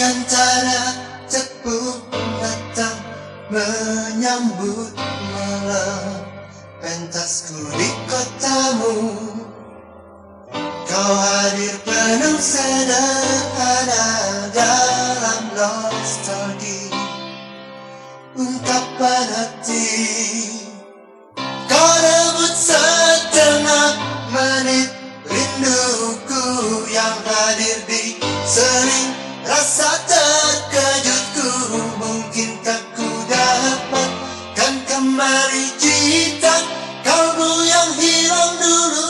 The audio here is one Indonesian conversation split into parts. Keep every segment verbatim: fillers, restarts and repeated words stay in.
antara tepung datang menyambut malam pentasku di kotamu. Kau hadir penuh sederhana dalam nostalgia ungkapan hati. Kau rebut setengah menit rinduku yang hadir di sering rasa terkejutku. Mungkinkah ku dapatkan kembali cinta kalbu yang hilang dulu.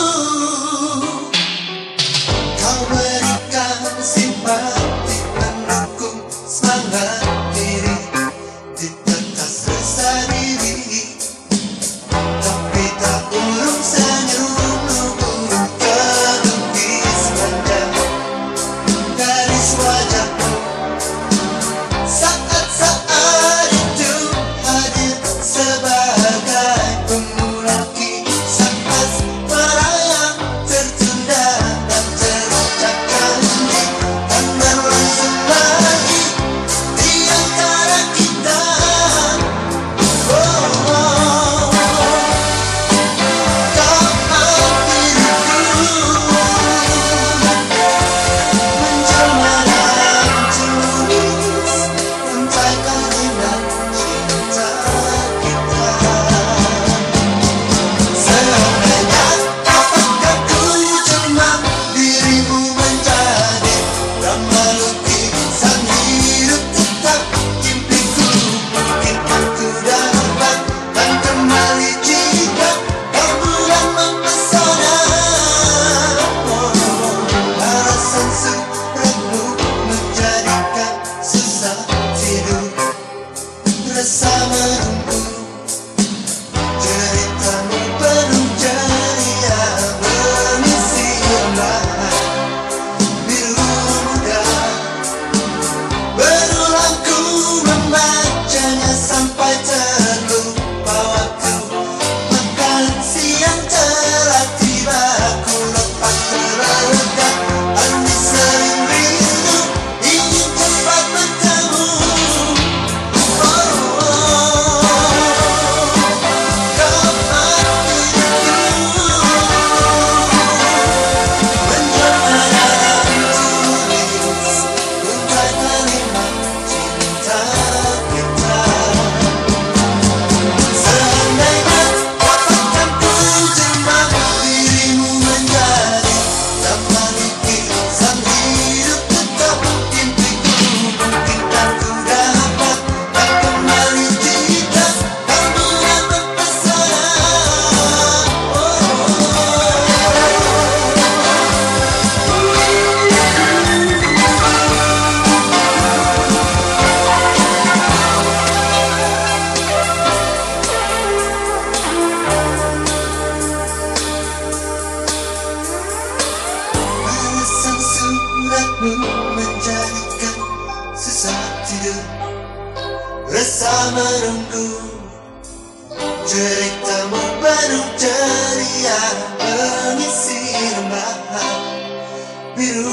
Kau berikan simpati pendukung semangat diri di tetas rasa diri. Tapi tak urung senyummu terlukis panjang garis wajahmu. Saat-saat itu hadir sebagai pemula kisah asmara yang tertunda dan terlupakan di tangan langsung lagi di antara kita. Oh, oh. Kau hadirku menjelma dalam tulis untai kalimat cinta kita. Seandainya apakah ku jelma dirimu menjadi drama lukisan hidup tetap impiku. Mungkinkah ku dapatkan kembali cinta kalbu yang mempesona. Alasan suratmu menjadikan susah tidur, rasa menunggu ceritamu penuh ceria mengisi lembaran biru muda. Berulang ku membacanya sampai terlupa waktu makan siang telah tiba. Ku lepas terledak hati sering rindu ingin cepat bertemu. Oh, oh. Kau hadirku menjelma dalam tulis untai kalimat cinta kita. Seandainya apakah ku jelma dirimu menjadi drama lukisan hidup tetap impiku. Mungkinkah ku dapatkan kembali cinta kalbu yang mempesona. Oh, alasan suratmu menjadikan susah tidur, rasa menunggu ceritamu penuh ceria mengisi lembaran biru